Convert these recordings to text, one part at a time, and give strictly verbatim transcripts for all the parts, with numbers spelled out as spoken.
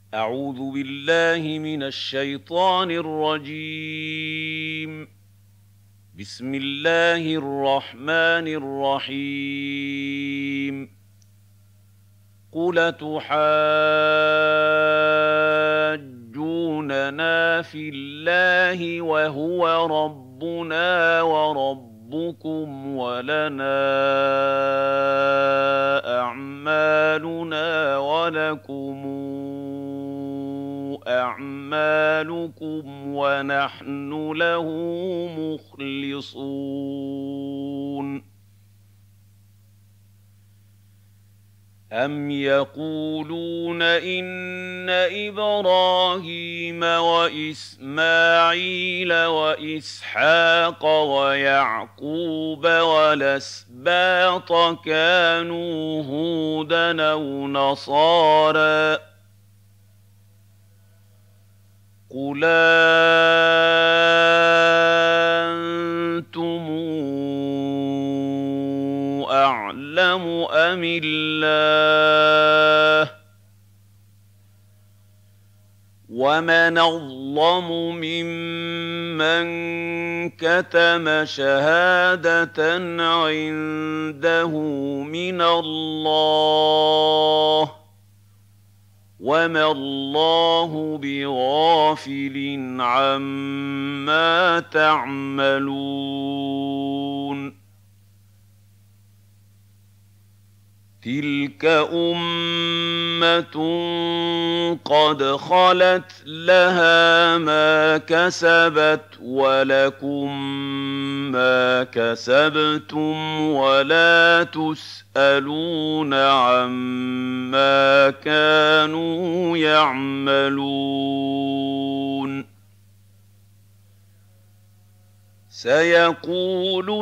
أعوذ بالله من الشيطان الرجيم. بسم الله الرحمن الرحيم. قل تحاجوننا في الله وهو ربنا وربكم ولنا أعمالنا ولكم أعمالكم ونحن له مخلصون. أَمْ يَقُولُونَ إِنَّ إِبْرَاهِيمَ وَإِسْمَاعِيلَ وَإِسْحَاقَ وَيَعْقُوبَ وَالْأَسْبَاطَ كَانُوا هُودًا أَوْ نَصَارَىٰ ۗ قُلْ أَنتُمْ أَعْلَمُ أَمِ اللَّهُ ۗ وَمَنْ أَظْلَمُ مِمَّن كَتَمَ شَهَادَةً عِندَهُ مِنَ اللَّهِ ۗ وَمَا اللَّهُ بِغَافِلٍ عَمَّا تَعْمَلُونَ. تِلْكَ أُمَّةٌ قَدْ خَلَتْ لَهَا مَا كَسَبَتْ وَلَكُم مَّا كَسَبْتُمْ وَلَا تُسْأَلُونَ عَمَّا كَانُوا يَعْمَلُونَ. سَيَقُولُ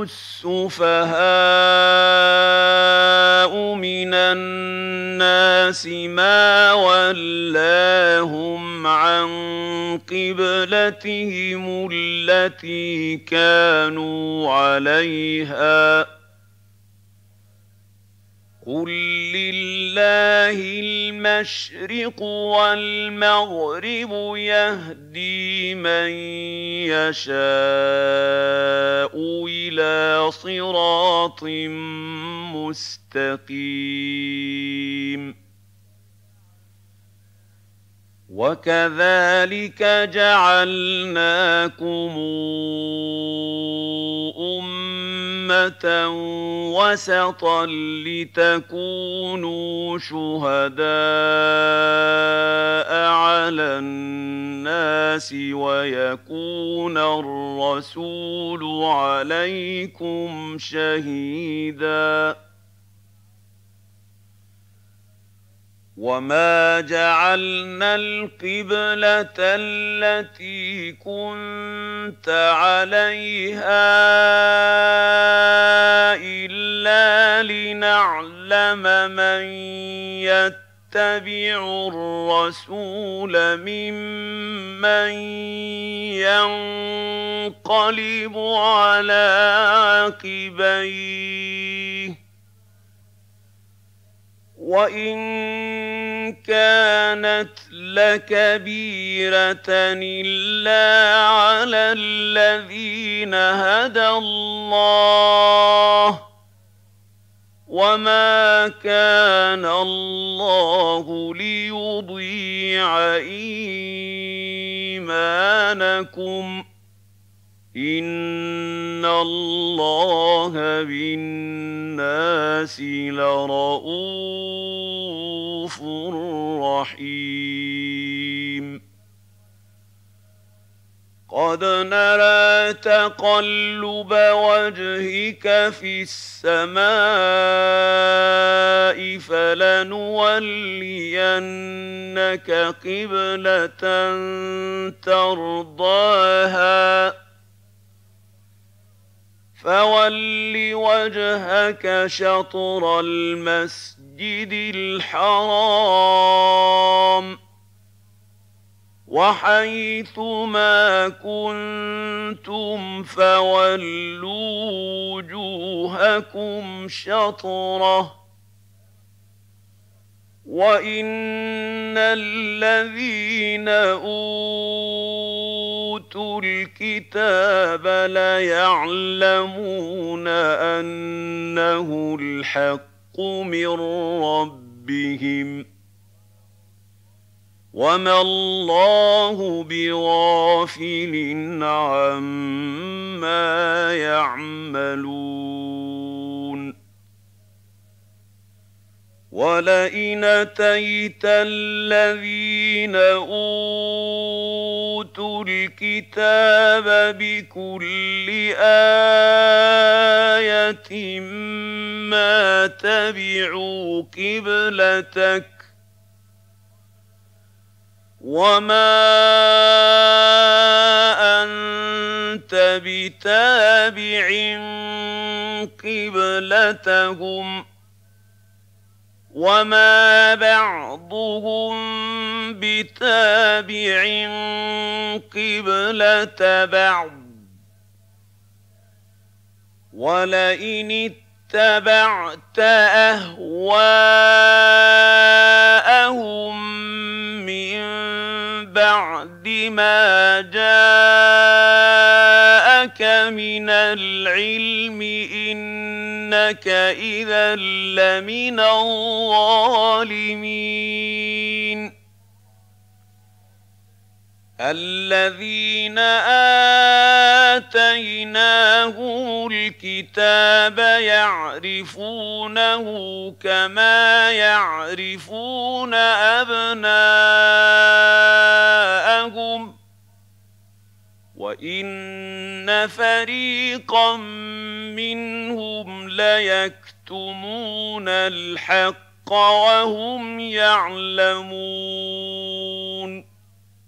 السُّفَهَاءُ مِنَ النَّاسِ مَا وَلَّاهُمْ عَن قِبْلَتِهِمُ الَّتِي كَانُوا عَلَيْهَا ۚ قُل لِّلَّهِ الْمَشْرِقُ وَالْمَغْرِبُ ۚ يَهْدِي مَن يَشَاءُ إِلَىٰ صِرَاطٍ مُّسْتَقِيمٍ. وَكَذَٰلِكَ جَعَلْنَاكُمْ أُمَّةً وَسَطًا لِّتَكُونُوا شُهَدَاءَ عَلَى النَّاسِ وَيَكُونَ الرَّسُولُ عَلَيْكُمْ شَهِيدًا. وَمَا جَعَلْنَا الْقِبْلَةَ الَّتِي كُنتَ عَلَيْهَا إِلَّا لِنَعْلَمَ مَن يَتَّبِعُ الرَّسُولَ مِمَّن يَنقَلِبُ عَلَىٰ عَقِبَيْهِ ۚ وَإِن كَانَتْ لَكَبِيرَةً إِلَّا عَلَى الَّذِينَ هَدَى اللَّهُ ۗ وَمَا كَانَ اللَّهُ لِيُضِيعَ إِيمَانَكُمْ ۚ إِنَّ اللَّهَ بِالنَّاسِ لَرَءُوفٌ رَّحِيمٌ. قَدْ نَرَىٰ تَقَلُّبَ وَجْهِكَ فِي السَّمَاءِ ۖ فَلَنُوَلِّيَنَّكَ قِبْلَةً تَرْضَاهَا ۚ فَوَلِّ وَجْهَكَ شَطْرَ الْمَسْجِدِ الْحَرَامِ ۚ وَحَيْثُ مَا كُنتُمْ فَوَلُّوا وُجُوهَكُمْ شَطْرَهُ ۗ وَإِنَّ الَّذِينَ أُوتُوا الْكِتَابَ لَيَعْلَمُونَ أَنَّهُ الْحَقُّ مِن رَّبِّهِمْ وَمَا اللَّهُ بِغَافِلٍ عَمَّا يَعْمَلُونَ وَلَئِنْ أَتَيْتَ الَّذِينَ أُوتُوا الْكِتَابَ بِكُلِّ آيَةٍ مَّا تَبِعُوا قِبْلَتَكَ وَمَا أَنتَ بِتَابِعٍ قِبْلَتَهُمْ وَمَا بَعْضُهُم بِتَابِعٍ قِبْلَةَ بَعْضٍ ۚ وَلَئِنِ اتَّبَعْتَ أَهْوَاءَهُم مِّن بَعْدِ مَا جَاءَكَ مِنَ الْعِلْمِ إِنَّكَ إِذًا لَّمِنَ الظَّالِمِينَ الَّذِينَ آتَيْنَاهُمُ الْكِتَابَ يَعْرِفُونَهُ كَمَا يَعْرِفُونَ أَبْنَاءَهُمْ ۖ وَإِنَّ فَرِيقًا مِّنْهُمْ لَيَكْتُمُونَ الْحَقَّ وَهُمْ يَعْلَمُونَ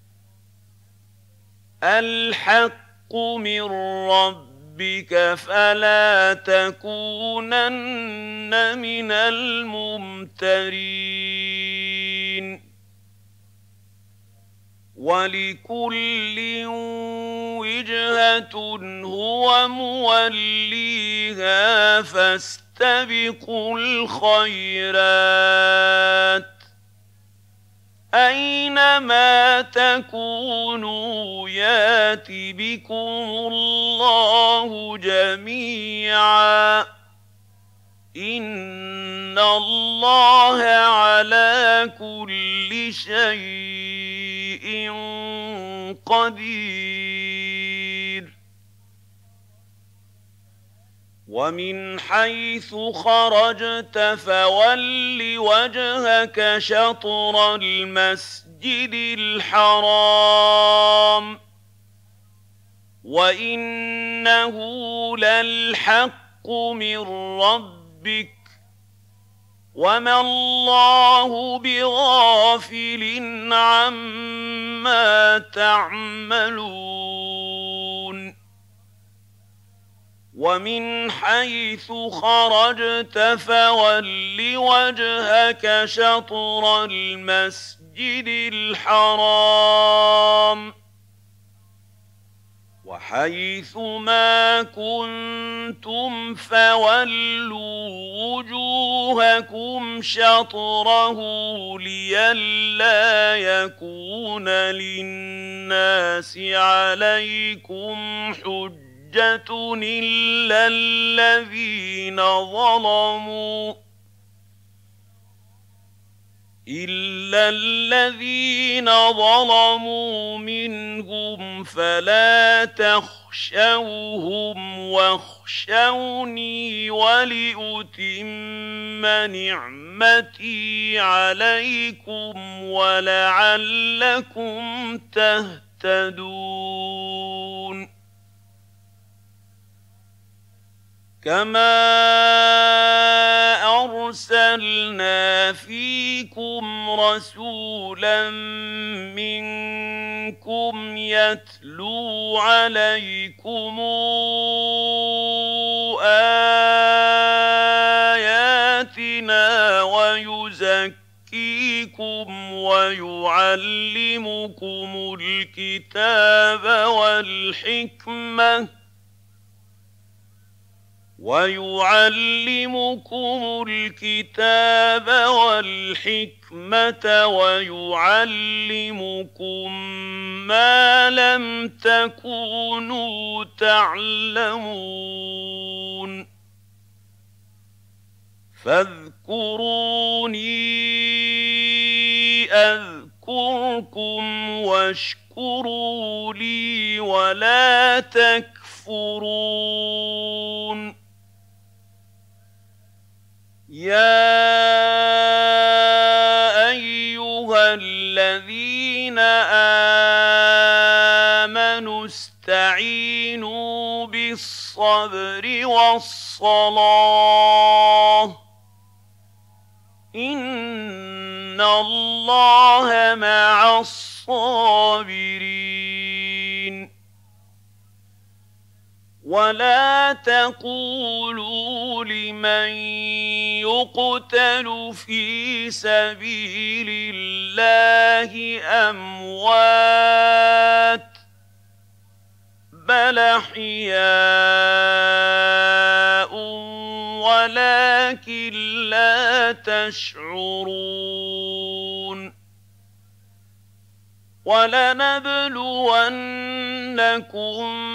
الْحَقُّ مِن رَّبِّكَ فَلَا تَكُونَنَّ مِنَ الْمُمْتَرِينَ وَلِكُلٍّ وِجْهَةٌ هُوَ مُوَلِّيهَا فَاسْتَبِقُوا الْخَيْرَاتِ ۚ أَيْنَمَا تَكُونُوا يَأْتِ بِكُمُ اللَّهُ جَمِيعًا ۚ إِنَّ اللَّهَ عَلَىٰ كُلِّ شَيْءٍ قَدِيرٌ وَمِنْ حَيْثُ خَرَجْتَ فَوَلِّ وَجْهَكَ شَطْرَ الْمَسْجِدِ الْحَرَامِ وَإِنَّهُ لَلْحَقُّ مِن رَّبِّكَ وَمَا اللَّهُ بِغَافِلٍ عَمَّا تَعْمَلُونَ وَمِنْ حَيْثُ خَرَجْتَ فَوَلِّ وَجْهَكَ شَطْرَ الْمَسْجِدِ الْحَرَامِ وَحَيْثُ مَا كُنتُمْ فَوَلُّوا وُجُوهَكُمْ شَطْرَهُ لِئَلَّا يَكُونَ لِلنَّاسِ عَلَيْكُمْ حُجَّةٌ إِلَّا الَّذِينَ ظَلَمُوا إِلَّا الَّذِينَ ظَلَمُوا مِنْهُمْ فَلَا تَخْشَوْهُمْ وَاخْشَوْنِي وَلِأُتِمَّ نِعْمَتِي عَلَيْكُمْ وَلَعَلَّكُمْ تَهْتَدُونَ كَمَا أَرْسَلْنَا فِيكُمْ رَسُولًا مِّنكُمْ يَتْلُو عَلَيْكُمْ آيَاتِنَا وَيُزَكِّيكُمْ وَيُعَلِّمُكُمُ الْكِتَابَ وَالْحِكْمَةَ ويعلمكم الكتاب والحكمة ويعلمكم ما لم تكونوا تعلمون فاذكروني أذكركم واشكروا لي ولا تكفرون يا أيها الذين آمنوا استعينوا بالصبر والصلاة إن الله مع الصابرين ولا تقولوا لمن يقتل في سبيل الله أموات بل أحياء ولكن لا تشعرون ولنبلونكم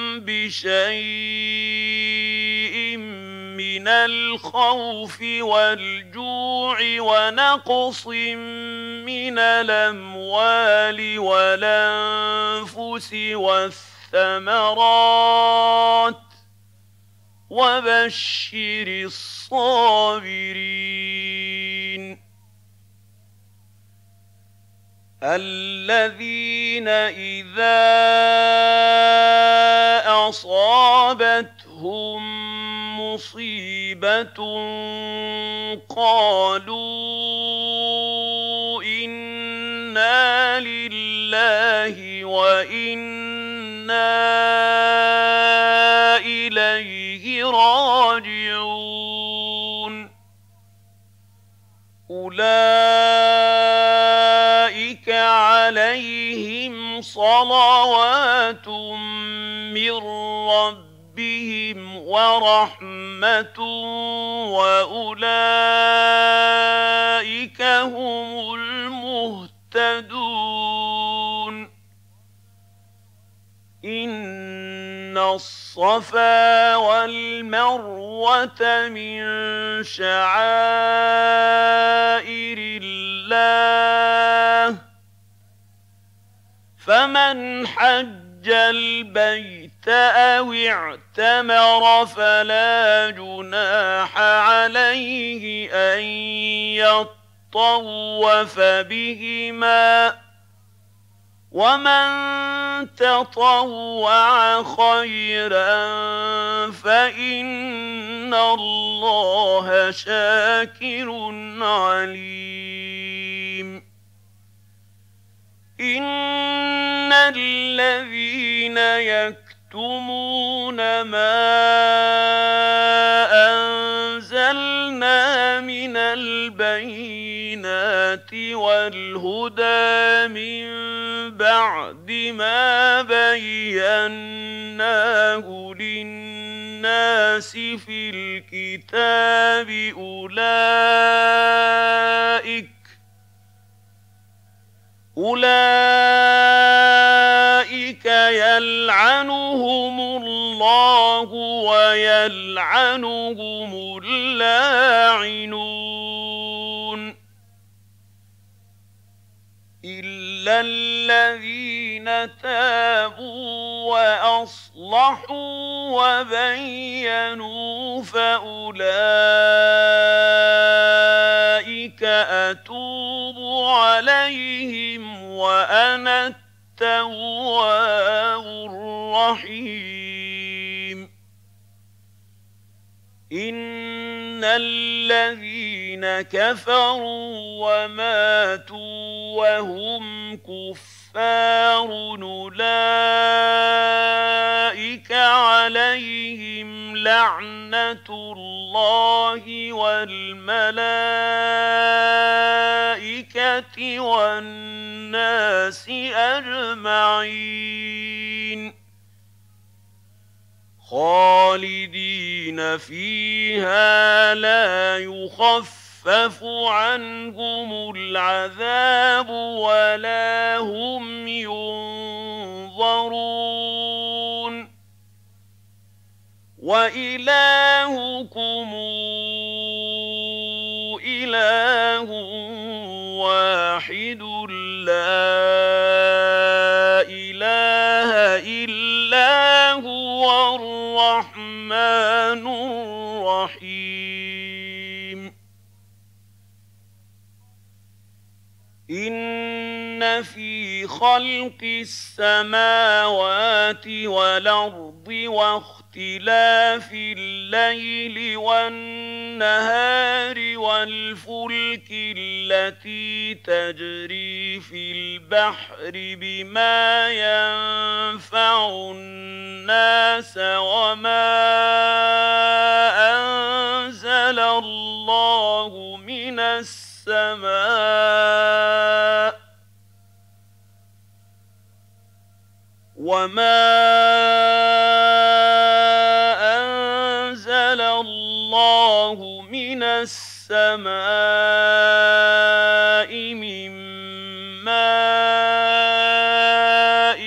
بشيء من الخوف والجوع ونقص من الأموال والأنفس والثمرات وبشر الصابرين الذين إذا أصابتهم مصيبة قالوا إنا لله وإنا إليه راجعون أولئك عليهم صلوات من ربهم ورحمة وأولئك هم المهتدون إن الصفا والمروة من شعائر الله فمن حج البيت أو اعتمر فلا جناح عليه أن يطوف بهما ومن تطوع خيرا فإن الله شاكر عليم إن الذين يكتمون ما أنزلنا من البينات والهدى من بعد ما بيناه للناس في الكتاب أولئك أولئك يلعنهم الله ويلعنهم اللاعنون إلا الذين تابوا وأصلحوا وبينوا فأولئك أتوب عليهم وأنا التواب الرحيم إن الذين كفروا وماتوا وهم كفار أولئك عليهم لعنة الله والملائكة والناس أجمعين خالدين فيها لا يخفف عنهم العذاب ولا هم ينظرون وإلهكم إله واحد لا إله إلا هو الرحمن الرحيم إن في خلق السماوات والأرض واختلاف الليل والنهار والفلك التي تجري في البحر بما ينفع الناس وما أنزل الله من السماء وما أنزل الله من السماء من ماء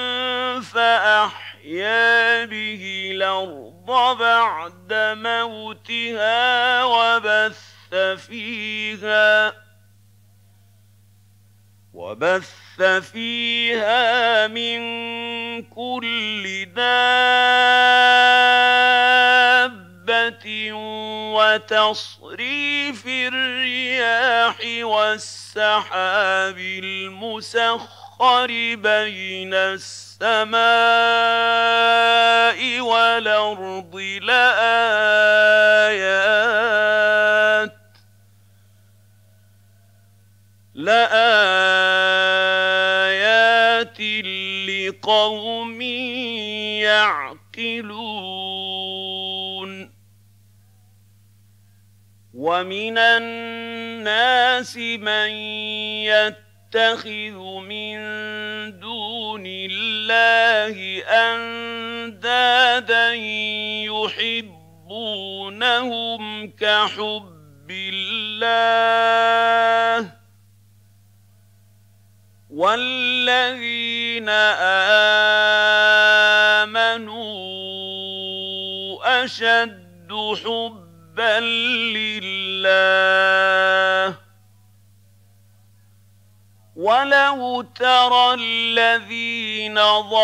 فأحيا به الأرض بعد موتها وبث فيها وبث فيها من كل دابة وتصريف الرياح والسحاب المسخر بين السماء والأرض لآيات لآيات لقوم يعقلون ومن الناس من يتخذ من دون الله أندادا يحبونهم كحب الله والذين آمنوا أشد حبا لله ولو ترى الذين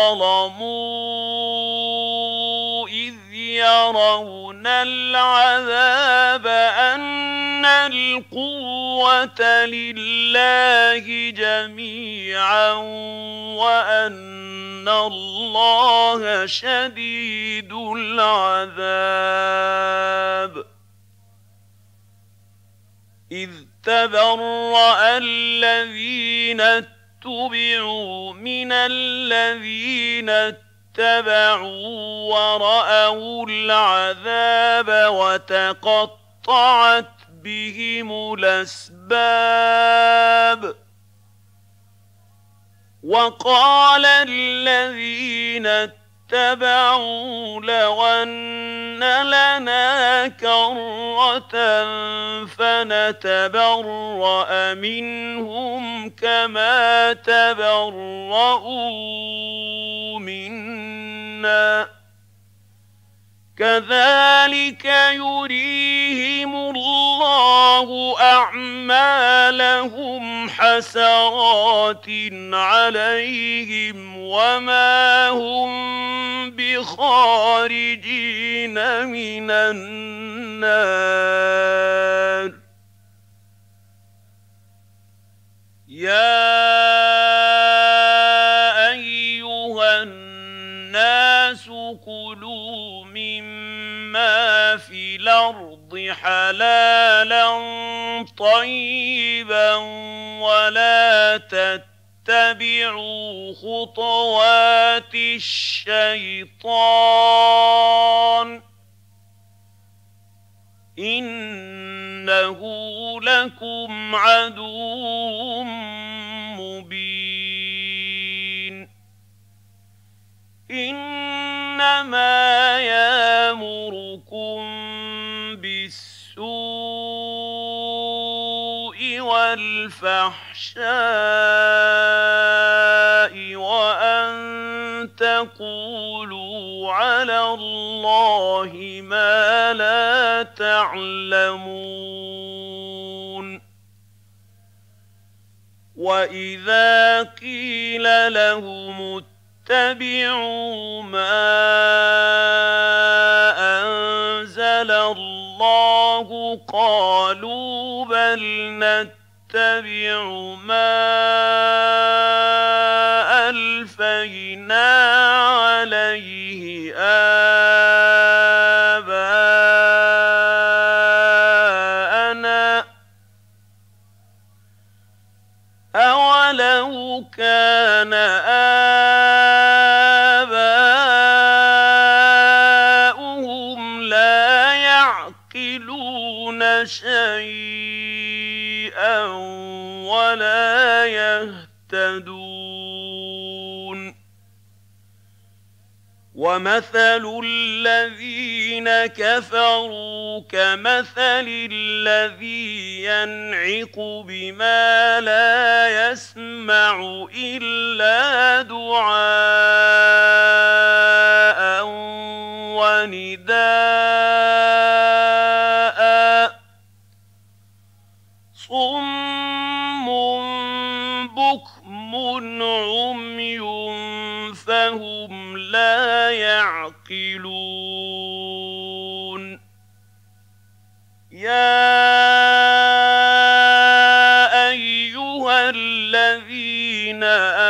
ظلموا إذ يرون العذاب أن القوة لله جميعا وأن الله شديد العذاب إذ تبرأ الذين اتبعوا من الذين اتبعوا ورأوا العذاب وتقطعت بهم الأسباب وقال الذين اتبعوا لو أن لنا كرة فنتبرأ منهم كما تبرؤوا منا كذلك يريهم الله أعمالهم حسرات عليهم وما هم بخارجين من النار يا أيها الناس كلوا مما في الأرض حلالا طيبا ولا تتبعوا خطوات الشيطان إنه لكم عدو مبين إنما وَالْفَحْشَاءِ وَأَن تَقُولُوا عَلَى اللَّهِ مَا لَا تَعْلَمُونَ وَإِذَا قِيلَ لَهُمُ اتَّبِعُوا مَا أَنزَلَ اللَّهُ قَالُوا بَلْ نَتَّبِعُ مَا أَلْفَيْنَا عَلَيْهِ آبَاءَنَا ۚ أَوَلَوْ كَانَ آبَاؤُهُمْ لَا يَعْقِلُونَ شَيْئًا وَلَا يَهْتَدُونَ وَمَثَلُ الَّذِينَ كَفَرُوا كَمَثَلِ الَّذِي يَنْعِقُ بِمَا لَا يَسْمَعُ إِلَّا دُعَاءً وَنِدَاءً ۚ صُمٌّ بُكْمٌ عُمْيٌ فَهُمْ لَا يَعْقِلُونَ يَا أَيُّهَا الَّذِينَ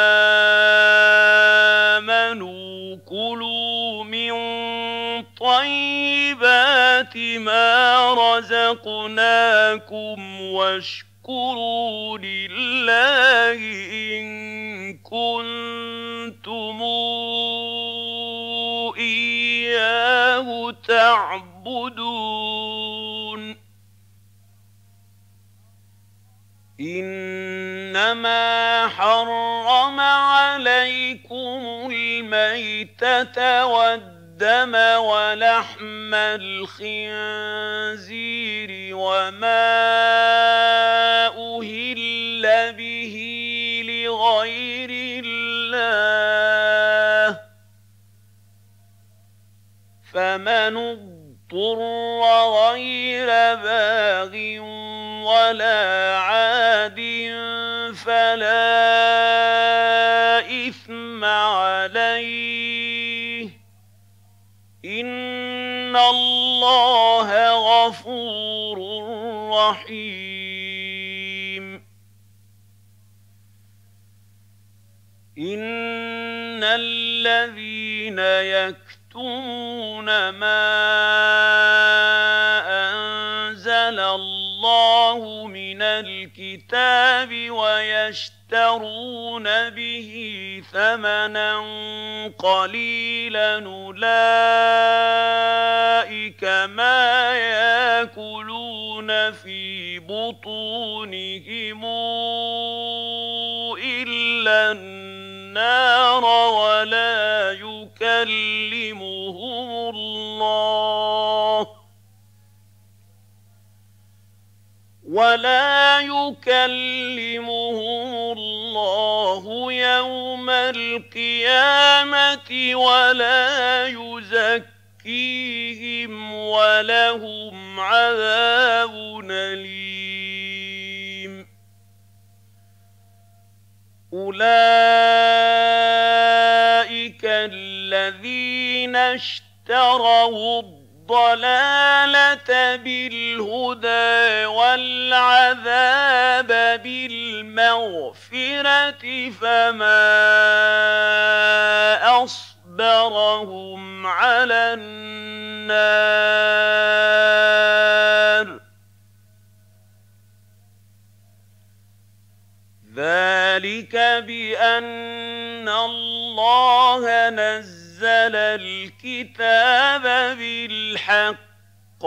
آمَنُوا كُلُوا مِن طَيِّبَاتِ مَا رَزَقْنَاكُمْ وَاشْكُرُوا لِلَّهِ إِن كُنتُمْ إِيَّاهُ تَعْبُدُونَ إِنَّمَا حَرَّمَ عَلَيْكُمُ الْمَيْتَةَ وَالدَّمَ وَلَحْمَ الْخِنزِيرِ وَمَا أُهِلَّ بِهِ لِغَيْرِ اللَّهِ ۖ فَمَنِ اضْطُرَّ غَيْرَ بَاغٍ وَلَا عَادٍ فَلَا إِثْمَ عَلَيْهِ ۚ إِنَّ اللَّهَ غَفُورٌ رَّحِيمٌ إِنَّ الَّذِينَ يَكْتُمُونَ مَا أَنزَلَ اللَّهُ مِنَ الْكِتَابِ وَيَشْتَرُونَ بِهِ ثَمَنًا قَلِيلًا أُولَٰئِكَ مَا يَأْكُلُونَ فِي بُطُونِهِمْ إِلَّا النَّارَ وَلَا يُكَلِّمُهُمُ اللَّهُ وَلَا يُكَلِّمُهُمُ اللَّهُ يَوْمَ الْقِيَامَةِ وَلَا يُزَكِّيهِمْ وَلَهُمْ عَذَابٌ أَلِيمٌ أُولَٰئِكَ الَّذِينَ اشْتَرَوُا الضَّلَالَةَ بِالْهُدَىٰ وَالْعَذَابَ بِالْمَغْفِرَةِ فَمَا أَصْبَرَهُمْ عَلَى النَّارِ ۚ ذَٰلِكَ بِأَنَّ اللَّهَ نَزَّلَ الْكِتَابَ بِالْحَقِّ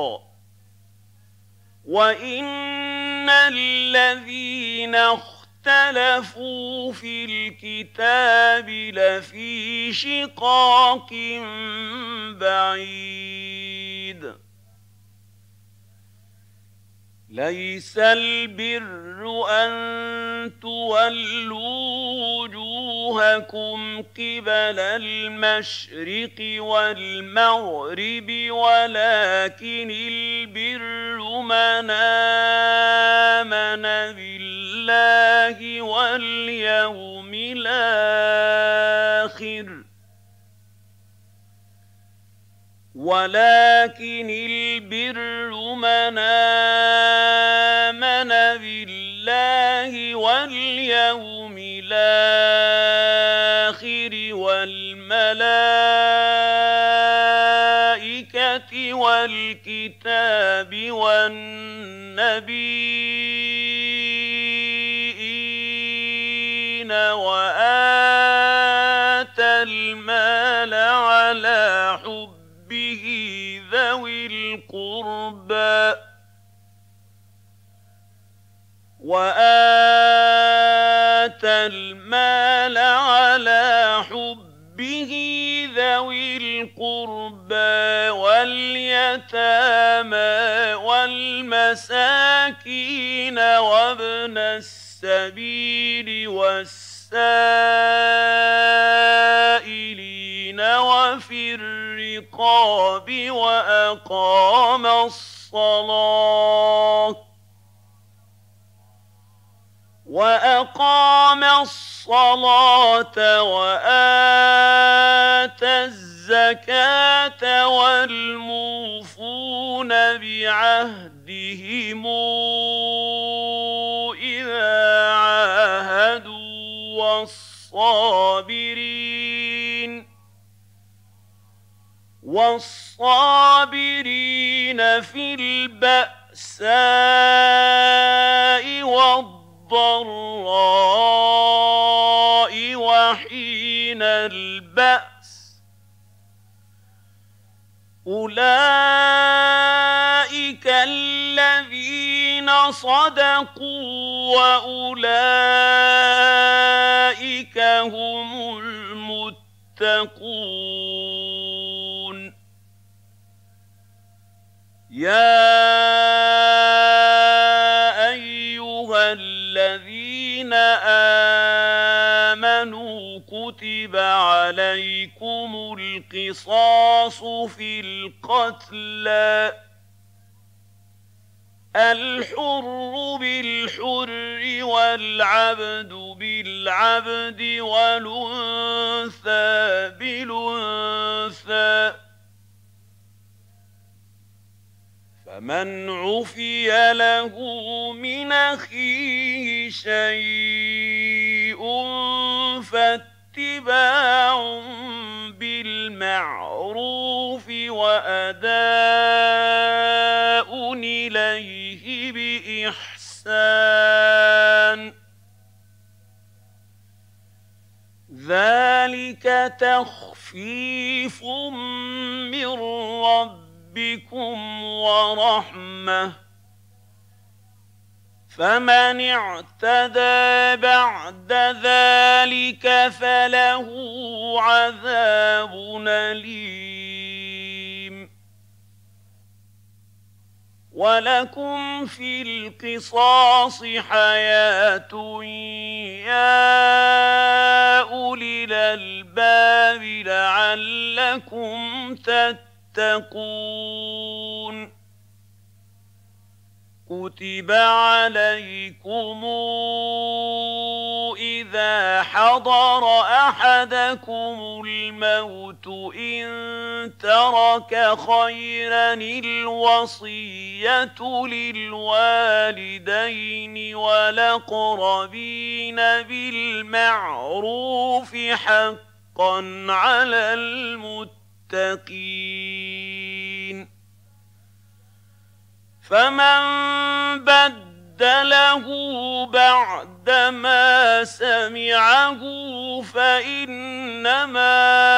وَإِنَّ الَّذِينَ اخْتَلَفُوا فِي الْكِتَابِ لَفِي شِقَاقٍ بَعِيدٍ ليس البر أن تولوا وجوهكم قبل المشرق والمغرب ولكن البر من آمن بالله واليوم الآخر ولكن البر من آمن بالله واليوم الآخر والملائكة والكتاب والنبيين وآتى المال على حبه ذوي القربى وآتى المال على حبه ذوي القربى واليتامى والمساكين وابن السبيل والسائلين وفي الرقاب وأقام الصلاة وأقام الصلاة وآتى الزكاة والموفون بعهدهم إذا عاهدوا والصابرين والصابرين في البأساء والضراء وحين البأس أولئك الذين صدقوا وأولئك هم المتقون يا أيها الذين آمنوا كتب عليكم القصاص في القتلى الحر بالحر والعبد بالعبد والأنثى بالأنثى فمن عفي له من أخيه شيء فاتباع بالمعروف وأداء إليه بإحسان ذلك تخفيف من ربكم ورحمة فمن اعتدى بعد ذلك فله عذاب أليم ولكم في القصاص حياة يا أولي الألباب لعلكم تتقون كتب عليكم إذا حضر أحدكم الموت إن ترك خيرا الوصية للوالدين والأقربين بالمعروف حقا على المتقين فمن بدله بعدما سمعه فإنما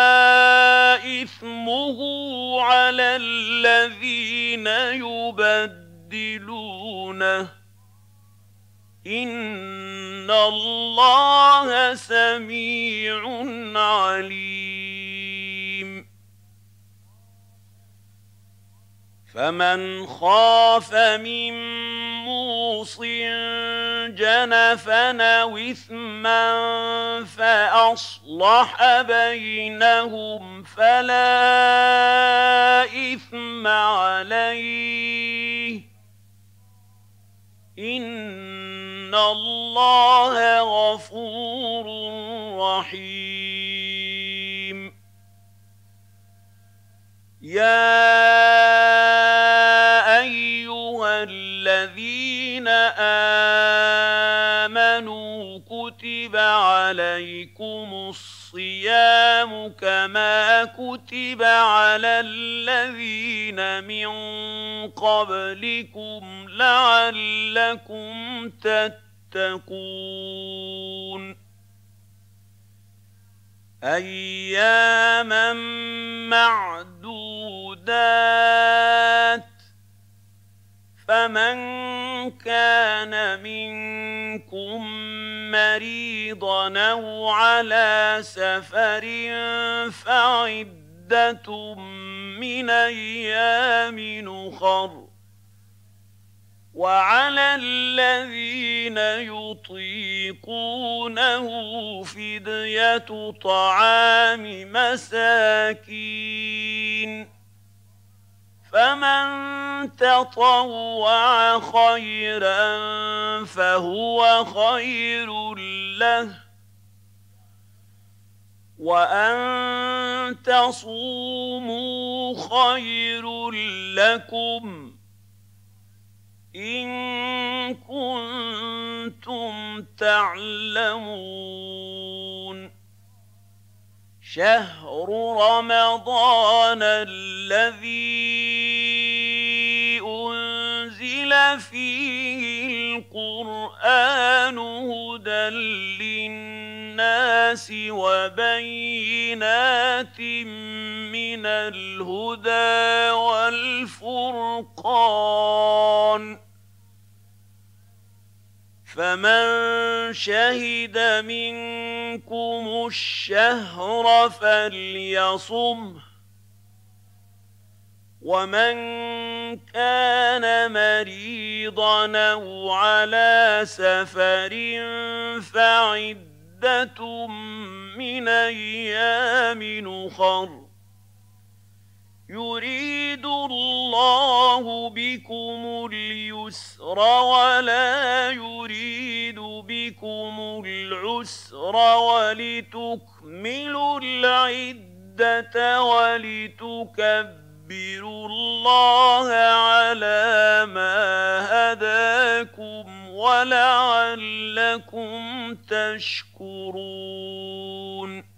إثمه على الذين يبدلونه إن الله سميع عليم فمن خاف من نفس جنفا أو إثما فأصلح بينهم فلا إثم عليه إن الله غفور رحيم. يا أيها الذين آمنوا كتب عليكم الصيام كما كتب على الذين من قبلكم لعلكم تتقون. أياما معدودات فمن كان منكم مريضا أو على سفر فعدة من أيام أخر وعلى الذين يطيقونه فدية طعام مساكين فمن تطوع خيرا فهو خير له وأن تصوموا خير لكم إن كنتم تعلمون. شهر رمضان الذي أنزل فيه القرآن هدى للناس وبينات من الهدى والفرقان فمن شهد منكم الشهر فليصمه ومن كان مريضا أو على سفر فعدة من أيام أخر يريد الله بكم اليسر ولا يريد بكم العسر ولتكملوا العدة ولتكبروا الله على ما هداكم ولعلكم تشكرون.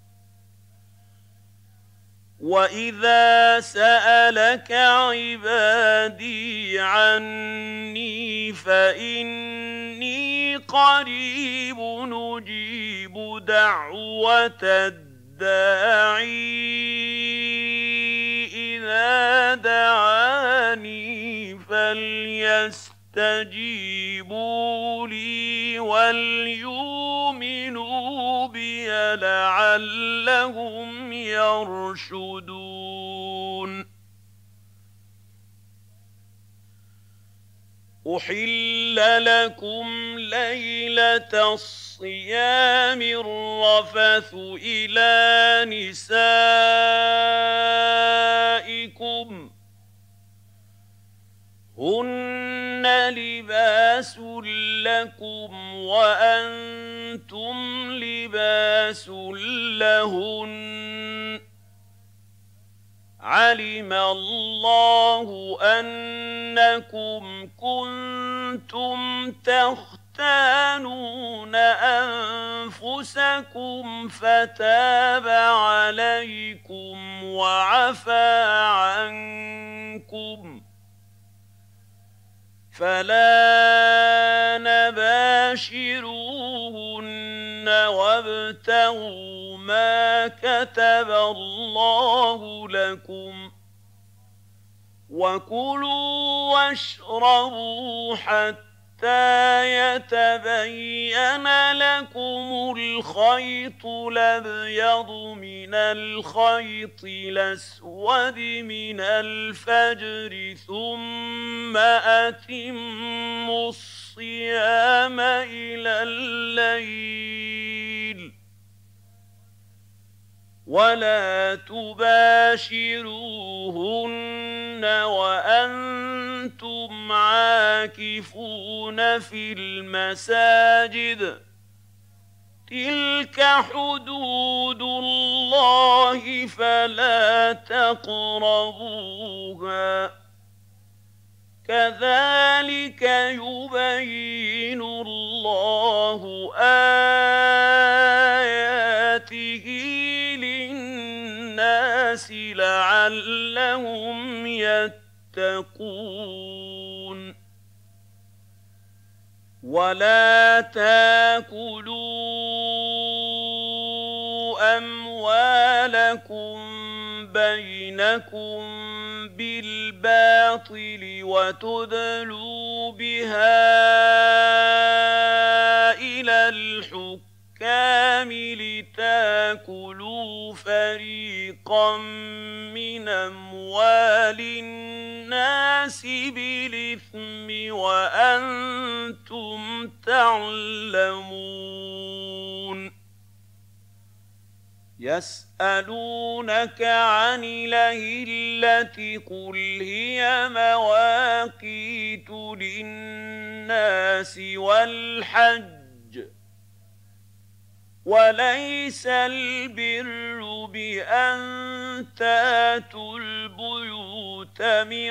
وَإِذَا سَأَلَكَ عِبَادِي عَنِّي فَإِنِّي قَرِيبٌ أُجِيبُ دَعْوَةَ الدَّاعِي إِذَا دَعَانِي فَلْيَسْتَجِيبُوا لِي وَلْيُؤْمِنُوا بِي لَعَلَّهُمْ يرشدون. أحل لكم ليلة الصيام الرفث إلى نسائكم هن لباس لكم وأنتم لباس لهن علم الله أنكم كنتم تختانون أنفسكم فتاب عليكم وعفى عنكم فلا نباشروهن وابتغوا ما كتب الله لكم وكلوا واشربوا حتى يتبين لكم الخيط الأبيض من الخيط الأسود من الفجر ثم أتموا الصيام الصيام إلى الليل ولا تباشروهن وأنتم عاكفون في المساجد تلك حدود الله فلا تقربوها كذلك يبين الله آياته للناس لعلهم يتقون ولا تاكلوا أموالكم بينكم بالباطل وتدلوا بها إلى الحكام لتاكلوا فريقا من أموال الناس بالإثم وأنتم تعلمون يسألونك عن الأهلة قل هي مواقيت للناس والحج وليس البر بأن تاتوا البيوت من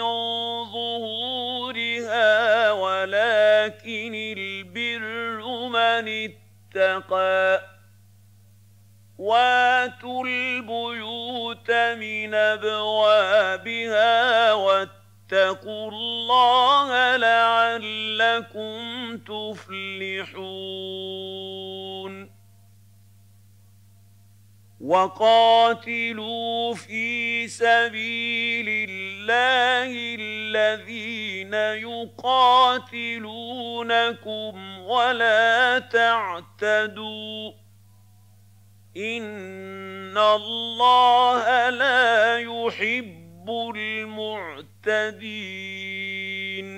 ظهورها ولكن البر من اتقى واتوا البيوت من أبوابها واتقوا الله لعلكم تفلحون وقاتلوا في سبيل الله الذين يقاتلونكم ولا تعتدوا إن الله لا يحب المعتدين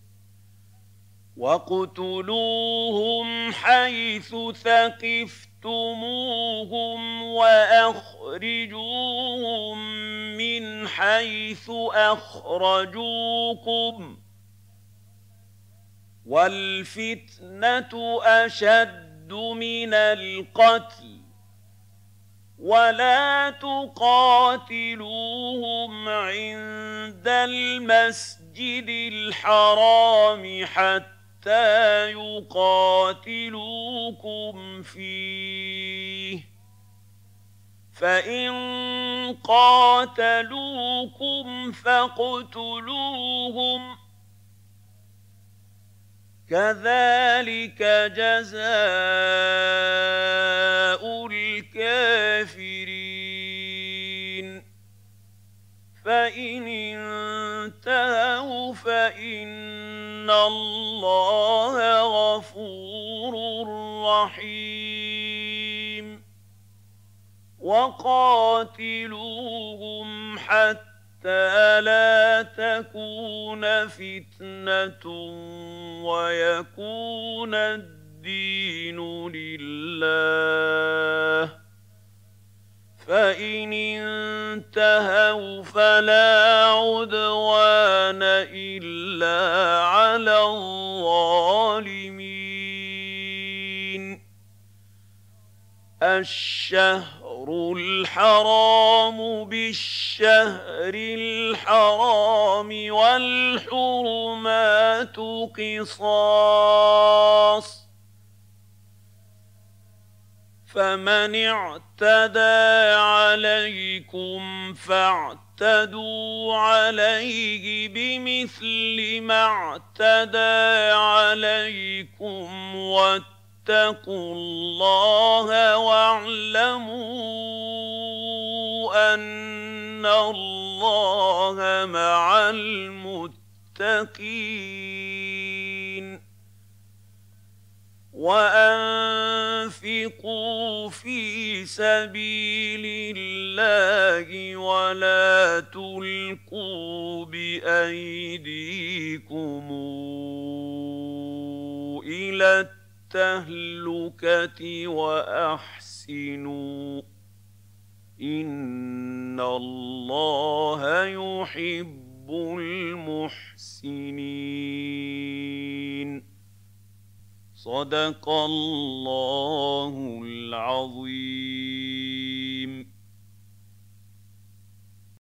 واقتلوهم حيث ثقفتموهم وأخرجوهم من حيث أخرجوكم والفتنة أشد من القتل ولا تقاتلوهم عند المسجد الحرام حتى يقاتلوكم فيه فإن قاتلوكم فاقتلوهم كذلك جزاء الكافرين فإن انتهوا فإن الله غفور رحيم وقاتلوهم حتى لا تكون فتنة ويكون الدين لله فإن انتهوا فلا عدوان إلا على الظالمين الشهر الحرام بالشهر الحرام والحرمات قصاص فمن اعتدى عليكم فاعتدوا عليه بمثل ما اعتدى عليكم واتقوا الله واعلموا أن الله مع المتقين وأنفقوا في سبيل الله ولا تلقوا بأيديكم سبيل التهلكة وأحسنوا إن الله يحب المحسنين. صدق الله العظيم.